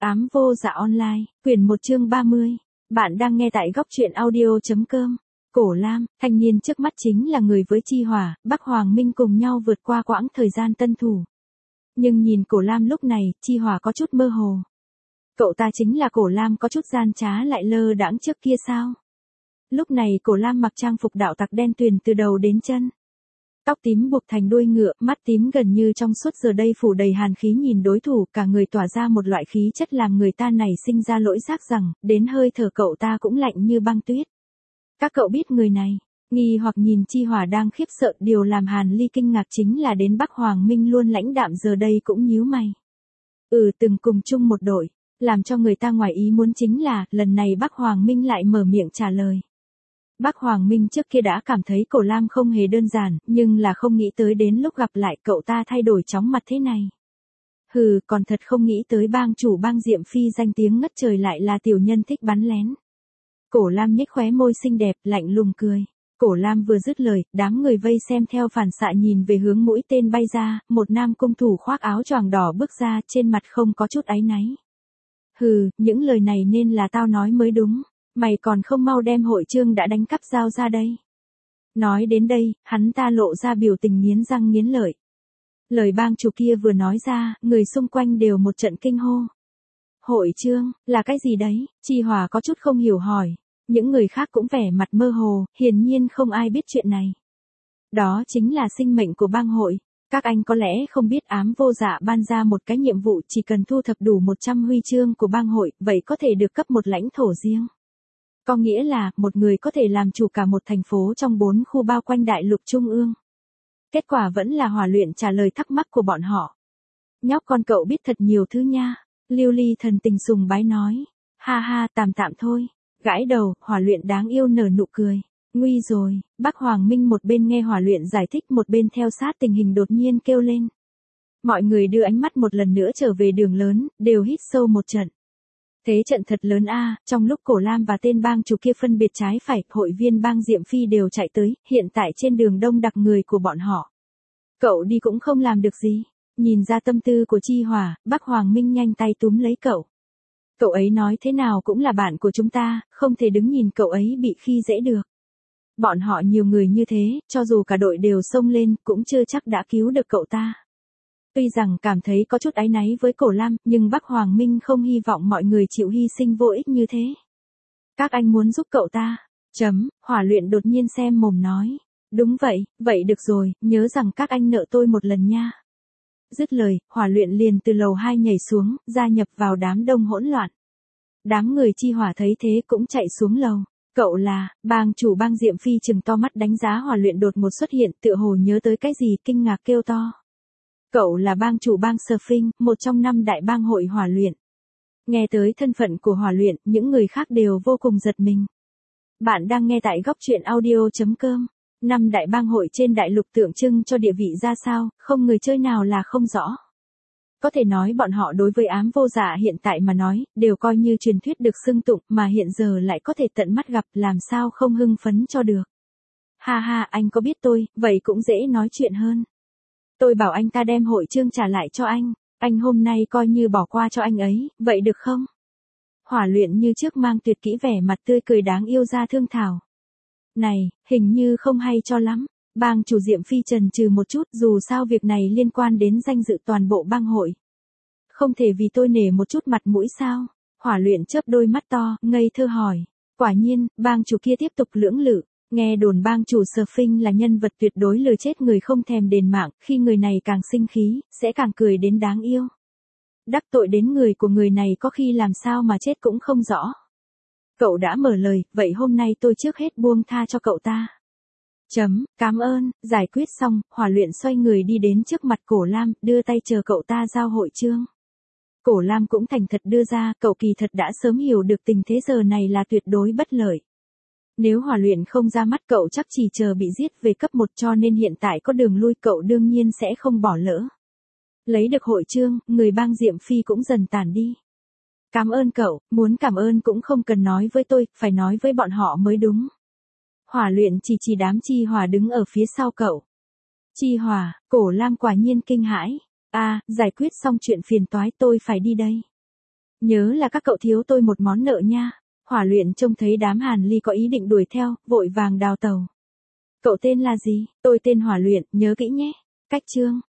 Ám vô dạ online, quyển 1 chương 30. Bạn đang nghe tại góc truyện audio.com. Cổ Lam, thanh niên trước mắt chính là người với Chi Hỏa, Bắc Hoàng Minh cùng nhau vượt qua quãng thời gian tân thủ. Nhưng nhìn Cổ Lam lúc này, Chi Hỏa có chút mơ hồ. Cậu ta chính là Cổ Lam có chút gian trá lại lơ đãng trước kia sao? Lúc này Cổ Lam mặc trang phục đạo tặc đen tuyền từ đầu đến chân. Tóc tím buộc thành đuôi ngựa, mắt tím gần như trong suốt giờ đây phủ đầy hàn khí nhìn đối thủ, cả người tỏa ra một loại khí chất làm người ta nảy sinh ra lỗi giác rằng, đến hơi thở cậu ta cũng lạnh như băng tuyết. Các cậu biết người này, nghi hoặc nhìn Chi Hỏa đang khiếp sợ, điều làm Hàn Ly kinh ngạc chính là đến Bắc Hoàng Minh luôn lãnh đạm giờ đây cũng nhíu mày. Từng cùng chung một đội, làm cho người ta ngoài ý muốn chính là, lần này Bắc Hoàng Minh lại mở miệng trả lời. Bắc Hoàng Minh trước kia đã cảm thấy Cổ Lam không hề đơn giản, nhưng là không nghĩ tới đến lúc gặp lại cậu ta thay đổi chóng mặt thế này. Còn thật không nghĩ tới bang chủ bang Diệm Phi danh tiếng ngất trời lại là tiểu nhân thích bắn lén. Cổ Lam nhếch khóe môi xinh đẹp, lạnh lùng cười. Cổ Lam vừa dứt lời, đám người vây xem theo phản xạ nhìn về hướng mũi tên bay ra, một nam cung thủ khoác áo choàng đỏ bước ra, trên mặt không có chút áy náy. Những lời này nên là tao nói mới đúng. Mày còn không mau đem hội chương đã đánh cắp giao ra đây. Nói đến đây, hắn ta lộ ra biểu tình nghiến răng nghiến lợi. Lời bang chủ kia vừa nói ra, người xung quanh đều một trận kinh hô. Hội chương, là cái gì đấy? Chi Hỏa có chút không hiểu hỏi. Những người khác cũng vẻ mặt mơ hồ, hiển nhiên không ai biết chuyện này. Đó chính là sinh mệnh của bang hội. Các anh có lẽ không biết Ám vô dạ ban ra một cái nhiệm vụ chỉ cần thu thập đủ 100 huy chương của bang hội, vậy có thể được cấp một lãnh thổ riêng. Có nghĩa là, một người có thể làm chủ cả một thành phố trong 4 khu bao quanh đại lục trung ương. Kết quả vẫn là Hỏa Luyện trả lời thắc mắc của bọn họ. Nhóc con cậu biết thật nhiều thứ nha. Lưu Ly thần tình sùng bái nói. Ha ha, tạm thôi. Gãi đầu, Hỏa Luyện đáng yêu nở nụ cười. Nguy rồi, Bắc Hoàng Minh một bên nghe Hỏa Luyện giải thích một bên theo sát tình hình đột nhiên kêu lên. Mọi người đưa ánh mắt một lần nữa trở về đường lớn, đều hít sâu một trận. Thế trận thật lớn a, trong lúc Cổ Lam và tên bang chủ kia phân biệt trái phải, hội viên bang Diệm Phi đều chạy tới, hiện tại trên đường đông đặc người của bọn họ. Cậu đi cũng không làm được gì. Nhìn ra tâm tư của Chi Hỏa, Bắc Hoàng Minh nhanh tay túm lấy cậu. Cậu ấy nói thế nào cũng là bạn của chúng ta, không thể đứng nhìn cậu ấy bị khi dễ được. Bọn họ nhiều người như thế, cho dù cả đội đều xông lên, cũng chưa chắc đã cứu được cậu ta. Tuy rằng cảm thấy có chút áy náy với Cổ Lam, nhưng Bắc Hoàng Minh không hy vọng mọi người chịu hy sinh vô ích như thế. Các anh muốn giúp cậu ta. Hỏa Luyện đột nhiên xem mồm nói. Đúng vậy, vậy được rồi, nhớ rằng các anh nợ tôi một lần nha. Dứt lời, Hỏa Luyện liền từ lầu 2 nhảy xuống, gia nhập vào đám đông hỗn loạn. Đám người Chi Hỏa thấy thế cũng chạy xuống lầu. Cậu là, bang chủ bang Diệm Phi trừng to mắt đánh giá Hỏa Luyện đột ngột xuất hiện, tựa hồ nhớ tới cái gì, kinh ngạc kêu to. Cậu là bang chủ bang Surfing, một trong 5 đại bang hội Hỏa Luyện. Nghe tới thân phận của Hỏa Luyện, những người khác đều vô cùng giật mình. Bạn đang nghe tại góc truyện audio.com. 5 đại bang hội trên đại lục tượng trưng cho địa vị ra sao, không người chơi nào là không rõ. Có thể nói bọn họ đối với Ám vô dạ hiện tại mà nói, đều coi như truyền thuyết được xưng tụng, mà hiện giờ lại có thể tận mắt gặp, làm sao không hưng phấn cho được. Ha ha, anh có biết tôi, vậy cũng dễ nói chuyện hơn. Tôi bảo anh ta đem hội chương trả lại cho anh hôm nay coi như bỏ qua cho anh ấy, vậy được không? Hỏa Luyện như trước mang tuyệt kỹ vẻ mặt tươi cười đáng yêu ra thương thảo. Này, hình như không hay cho lắm. Bang chủ Diệm Phi chần chừ một chút, dù sao việc này liên quan đến danh dự toàn bộ bang hội. Không thể vì tôi nể một chút mặt mũi sao? Hỏa Luyện chớp đôi mắt to, ngây thơ hỏi. Quả nhiên, bang chủ kia tiếp tục lưỡng lự. Nghe đồn bang chủ Surfing là nhân vật tuyệt đối lừa chết người không thèm đền mạng, khi người này càng sinh khí, sẽ càng cười đến đáng yêu. Đắc tội đến người của người này có khi làm sao mà chết cũng không rõ. Cậu đã mở lời, vậy hôm nay tôi trước hết buông tha cho cậu ta. Cảm ơn, giải quyết xong, Hỏa Luyện xoay người đi đến trước mặt Cổ Lam, đưa tay chờ cậu ta giao hội chương. Cổ Lam cũng thành thật đưa ra, cậu kỳ thật đã sớm hiểu được tình thế giờ này là tuyệt đối bất lợi. Nếu Hỏa Luyện không ra mắt cậu chắc chỉ chờ bị giết về cấp 1 cho nên hiện tại có đường lui cậu đương nhiên sẽ không bỏ lỡ. Lấy được hội chương, người bang Diệm Phi cũng dần tản đi. Cảm ơn cậu, muốn cảm ơn cũng không cần nói với tôi, phải nói với bọn họ mới đúng. Hỏa Luyện chỉ đám Chi Hỏa đứng ở phía sau cậu. Chi Hỏa, Cổ Lam quả nhiên kinh hãi. Giải quyết xong chuyện phiền toái tôi phải đi đây. Nhớ là các cậu thiếu tôi một món nợ nha. Hỏa Luyện trông thấy đám Hàn Ly có ý định đuổi theo, vội vàng đào tàu. Cậu tên là gì? Tôi tên Hỏa Luyện, nhớ kỹ nhé. Cách chương.